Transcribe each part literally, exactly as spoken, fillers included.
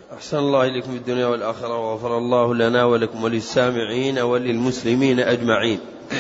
أحسن الله إليكم في الدنيا والآخرة، وغفر الله لنا ولكم وللسامعين وللمسلمين أجمعين.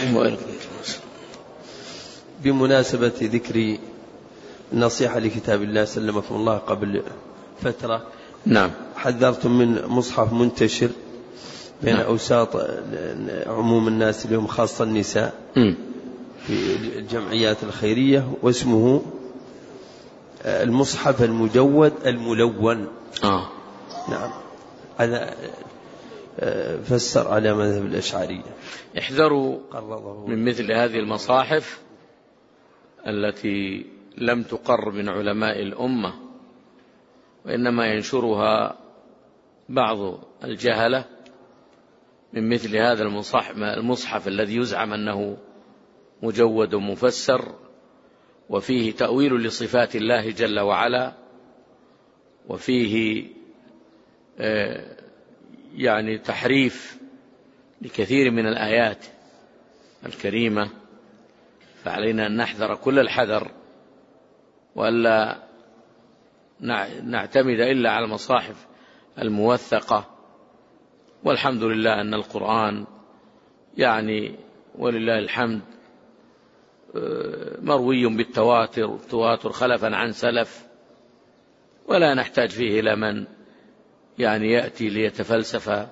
بمناسبة ذكر النصيحة لكتاب الله سلمكم الله قبل فترة، نعم، حذرتم من مصحف منتشر بين نعم. أوساط عموم الناس اليوم خاصة النساء م. في الجمعيات الخيرية، واسمه المصحف المجود الملون. آه. نعم، هذا فسر على مذهب الأشعرية. احذروا من مثل هذه المصاحف التي لم تقر من علماء الأمة، وإنما ينشرها بعض الجهلة، من مثل هذا المصحف, المصحف الذي يزعم أنه مجود ومفسر وفيه تأويل لصفات الله جل وعلا، وفيه يعني تحريف لكثير من الآيات الكريمة. فعلينا أن نحذر كل الحذر، وألا نعتمد إلا على المصاحف الموثقة. والحمد لله أن القرآن يعني ولله الحمد مروي بالتواتر، التواتر خلفا عن سلف، ولا نحتاج فيه إلى من يعني يأتي ليتفلسف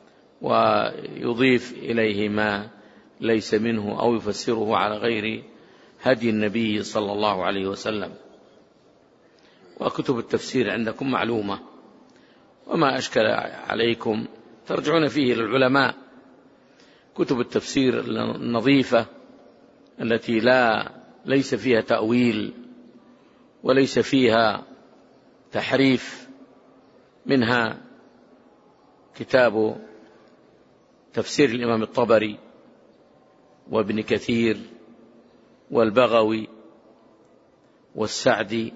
ويضيف إليه ما ليس منه أو يفسره على غير هدي النبي صلى الله عليه وسلم. وكتب التفسير عندكم معلومة، وما أشكل عليكم ترجعون فيه للعلماء. كتب التفسير النظيفة التي لا ليس فيها تأويل وليس فيها تحريف، منها كتاب تفسير الإمام الطبري وابن كثير والبغوي والسعدي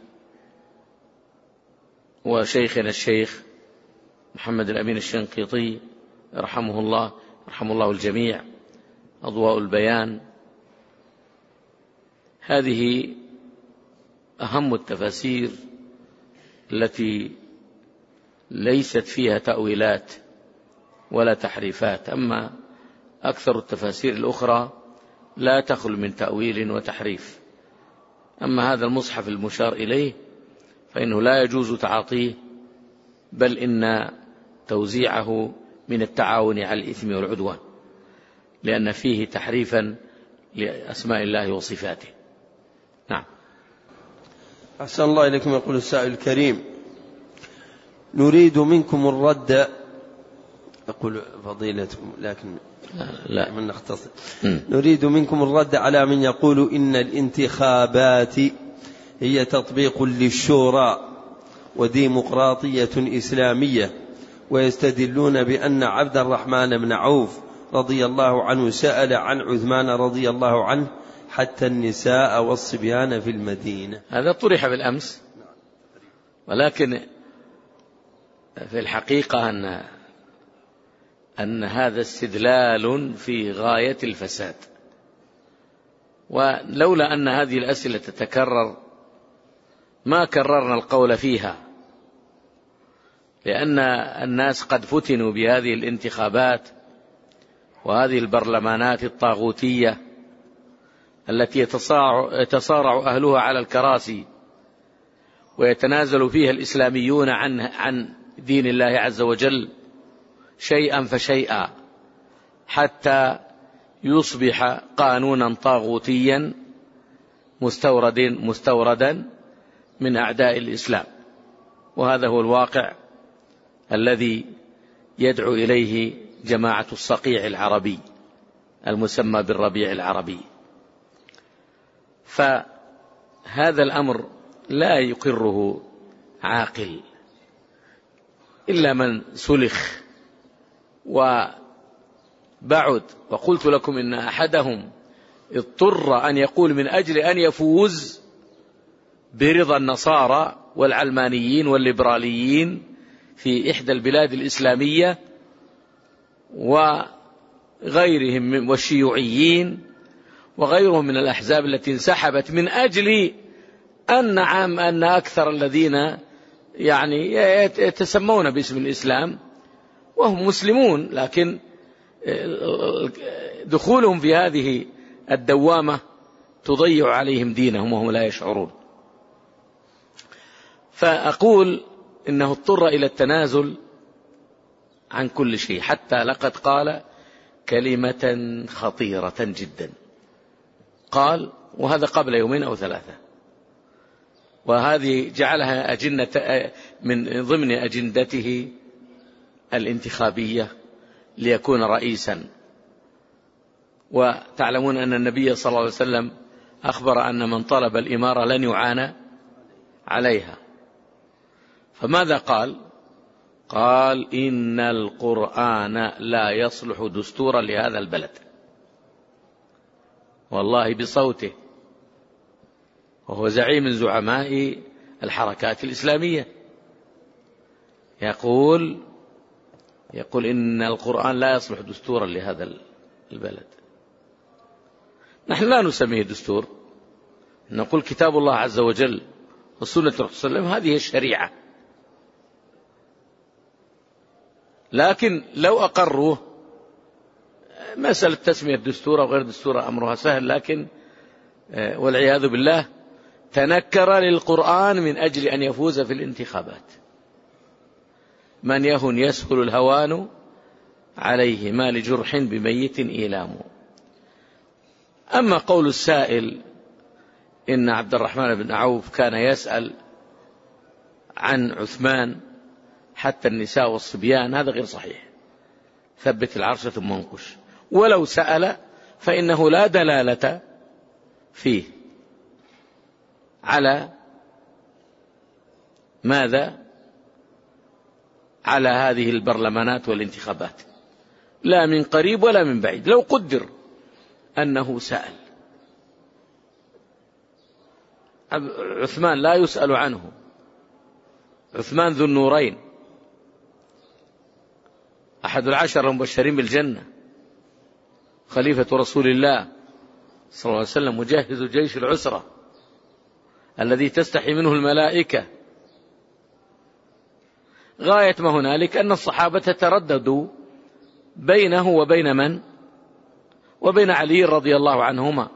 وشيخنا الشيخ محمد الأمين الشنقيطي رحمه الله، رحمه الله الجميع، أضواء البيان. هذه أهم التفاسير التي ليست فيها تأويلات ولا تحريفات. أما أكثر التفاسير الأخرى لا تخل من تأويل وتحريف. أما هذا المصحف المشار إليه فإنه لا يجوز تعاطيه، بل إن توزيعه من التعاون على الإثم والعدوان، لأن فيه تحريفا لأسماء الله وصفاته. نعم. أحسن الله إليكم. يقول السائل الكريم: نريد منكم الرد، أقول فضيلتكم لكن لا من نختصر، نريد منكم الرد على من يقول إن الانتخابات هي تطبيق للشورى وديمقراطية إسلامية، ويستدلون بأن عبد الرحمن بن عوف رضي الله عنه سأل عن عثمان رضي الله عنه حتى النساء والصبيان في المدينة. هذا طرح بالأمس، ولكن في الحقيقة أن أن هذا استدلال في غاية الفساد. ولولا أن هذه الأسئلة تتكرر ما كررنا القول فيها، لأن الناس قد فتنوا بهذه الانتخابات وهذه البرلمانات الطاغوتية التي يتصارع أهلها على الكراسي ويتنازل فيها الإسلاميون عن عن دين الله عز وجل شيئا فشيئا، حتى يصبح قانونا طاغوتيا مستورد مستوردا من أعداء الإسلام. وهذا هو الواقع الذي يدعو إليه جماعة الصقيع العربي المسمى بالربيع العربي. فهذا الأمر لا يقره عاقل إلا من سلخ وبعد. وقلت لكم إن أحدهم اضطر أن يقول من أجل أن يفوز برضا النصارى والعلمانيين والليبراليين في إحدى البلاد الإسلامية وغيرهم والشيوعيين وغيرهم من الأحزاب التي انسحبت من أجل أن نعم أن أكثر الذين يعني يتسمون باسم الإسلام وهم مسلمون، لكن دخولهم في هذه الدوامة تضيع عليهم دينهم وهم لا يشعرون. فأقول إنه اضطر إلى التنازل عن كل شيء، حتى لقد قال كلمة خطيرة جدا، قال، وهذا قبل يومين أو ثلاثة، وهذه جعلها أجندة من ضمن أجندته الانتخابية ليكون رئيسا. وتعلمون أن النبي صلى الله عليه وسلم أخبر أن من طلب الإمارة لن يعانى عليها. فماذا قال؟ قال إن القرآن لا يصلح دستورا لهذا البلد، والله بصوته، وهو زعيم من زعماء الحركات الإسلامية، يقول يقول إن القرآن لا يصلح دستورا لهذا البلد. نحن لا نسميه دستور، نقول كتاب الله عز وجل وسنة الرسول صلى الله عليه وسلم، هذه الشريعة. لكن لو أقروه، مسألة تسمية دستور أو غير دستور أمرها سهل، لكن والعياذ بالله تنكر للقرآن من أجل أن يفوز في الانتخابات. من يهن يسهل الهوان عليه، ما لجرح بميت إيلام. أما قول السائل إن عبد الرحمن بن عوف كان يسأل عن عثمان حتى النساء والصبيان، هذا غير صحيح. ثبت العرش ثم انقش. ولو سأل فإنه لا دلالة فيه على ماذا؟ على هذه البرلمانات والانتخابات، لا من قريب ولا من بعيد. لو قدر أنه سأل، عثمان لا يسأل عنه، عثمان ذو النورين، أحد العشر المبشرين بالجنة، خليفة رسول الله صلى الله عليه وسلم، مجهز جيش العسرة الذي تستحي منه الملائكة. غاية ما هنالك أن الصحابة ترددوا بينه وبين من؟ وبين علي رضي الله عنهما،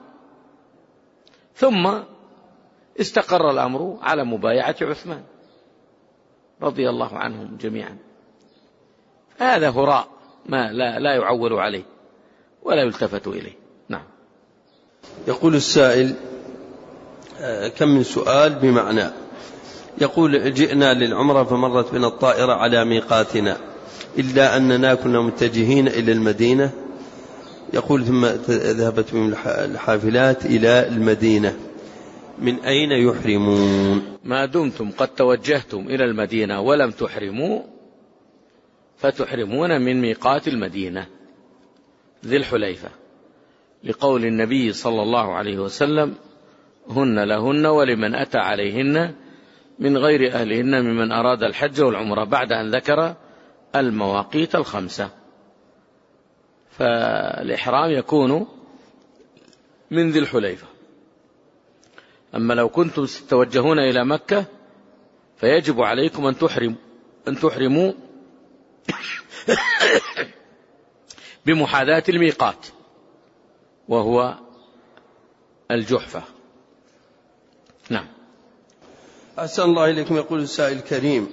ثم استقر الأمر على مبايعة عثمان رضي الله عنهم جميعا. هذا هراء ما لا, لا يعول عليه ولا يلتفت إليه. نعم. يقول السائل كم من سؤال بمعنى، يقول جئنا للعمرة فمرت بنا الطائرة على ميقاتنا، إلا أننا كنا متجهين إلى المدينة. يقول ثم ذهبت بهم الحافلات إلى المدينة، من أين يحرمون؟ ما دمتم قد توجهتم إلى المدينة ولم تحرموا، فتحرمون من ميقات المدينة ذي الحليفة، لقول النبي صلى الله عليه وسلم هن لهن ولمن أتى عليهن من غير أهلهن ممن أراد الحج والعمرة، بعد أن ذكر المواقيت الخمسة. فالإحرام يكون من ذي الحليفة. أما لو كنتم تتوجهون إلى مكة فيجب عليكم أن تحرموا أن تحرموا بمحاذاة الميقات وهو الجحفة. نعم. أحسن الله إليكم. يقول السائل الكريم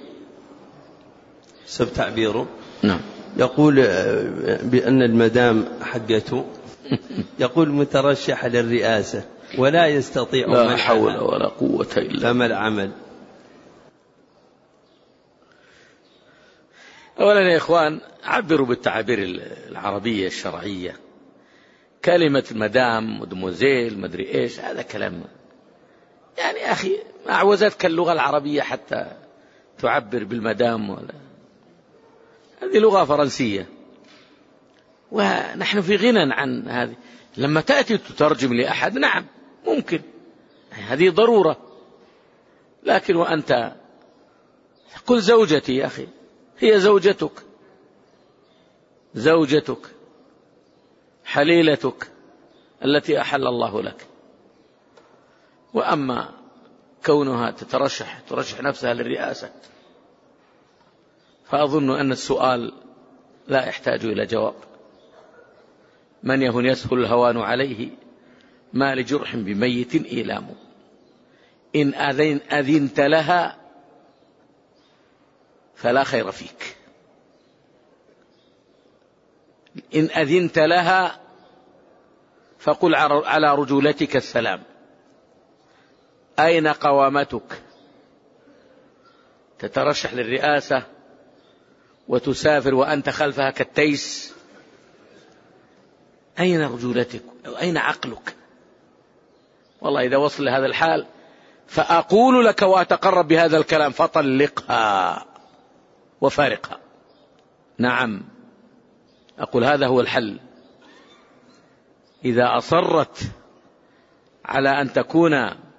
سب تعبيره، نعم، يقول بأن المدام حقته يقول مترشح للرئاسة ولا يستطيع، لا حول ولا قوة إلا، فما العمل؟ أولا يا إخوان، عبروا بالتعابير العربية الشرعية. كلمة مدام مدموزيل مدري إيش، هذا كلام يعني أخي ما أعوزتك اللغة العربية حتى تعبر بالمدام، ولا هذه لغة فرنسية، ونحن في غنى عن هذه. لما تأتي تترجم لأحد نعم ممكن، هذه ضرورة، لكن وأنت قل زوجتي يا أخي، هي زوجتك، زوجتك حليلتك التي أحل الله لك. وأما كونها تترشح ترشح نفسها للرئاسة فأظن أن السؤال لا يحتاج إلى جواب. من يهن يسهل الهوان عليه، ما لجرح بميت إيلام. إن أذن أذنت لها فلا خير فيك، إن أذنت لها فقل على رجولتك السلام. أين قوامتك؟ تترشح للرئاسة وتسافر وأنت خلفها كالتيس؟ أين رجولتك؟ أين عقلك؟ والله إذا وصل لهذا الحال فأقول لك وأتقرب بهذا الكلام: فطلقها وفارقها. نعم، أقول هذا هو الحل. إذا أصرت على أن تكون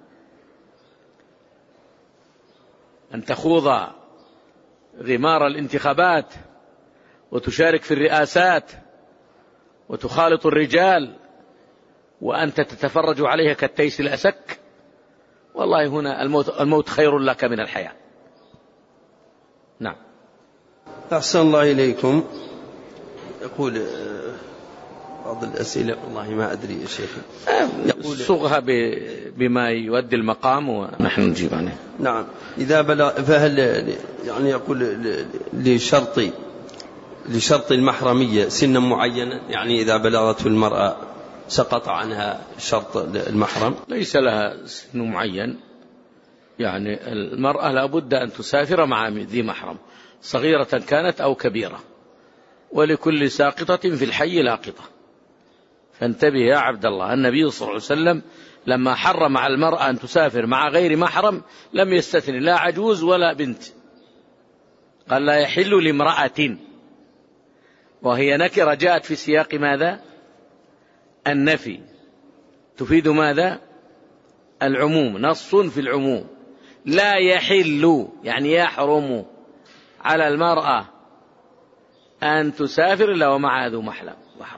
أن تخوض غمار الانتخابات وتشارك في الرئاسات وتخالط الرجال وأنت تتفرج عليها كالتيس الأسك، والله هنا الموت, الموت خير لك من الحياة. نعم. أحسن الله إليكم. يقول بعض الأسئلة والله ما أدري يا شيخ، يقول صغها بما يؤدي المقام ونحن نجيب عنه. نعم. إذا بلغ فهل يعني يقول لشرط لشرط المحرمية سنا معينة، يعني إذا بلغت المرأة سقط عنها شرط المحرم؟ ليس لها سن معين، يعني المرأة لابد أن تسافر مع ذي محرم، صغيرة كانت أو كبيرة، ولكل ساقطة في الحي لاقطة. فانتبه يا عبد الله، النبي صلى الله عليه وسلم لما حرم على المرأة أن تسافر مع غير محرم لم يستثني لا عجوز ولا بنت، قال لا يحل لامرأة، وهي نكرة جاءت في سياق ماذا؟ النفي، تفيد ماذا؟ العموم، نص في العموم. لا يحل يعني يحرم على المرأة أن تسافر إلا ومعها ذو محرم،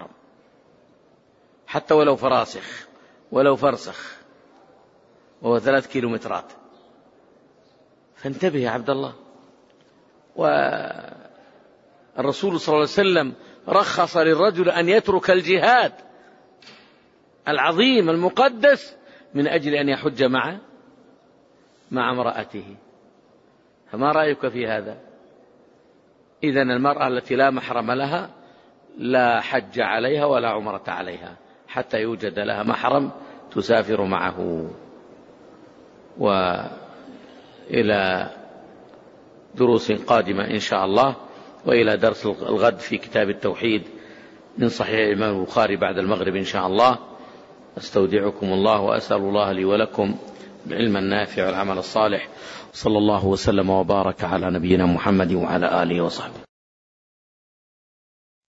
حتى ولو فراسخ ولو فرسخ وهو ثلاث كيلومترات. فانتبه يا عبد الله. والرسول صلى الله عليه وسلم رخص للرجل أن يترك الجهاد العظيم المقدس من أجل أن يحج مع مع امرأته. فما رأيك في هذا؟ إذن المرأة التي لا محرم لها لا حج عليها ولا عمرة عليها حتى يوجد لها محرم تسافر معه. وإلى دروس قادمة إن شاء الله، وإلى درس الغد في كتاب التوحيد من صحيح الإمام البخاري بعد المغرب إن شاء الله. أستودعكم الله وأسأل الله لي ولكم العلم النافع والعمل الصالح. صلى الله وسلم وبارك على نبينا محمد وعلى آله وصحبه.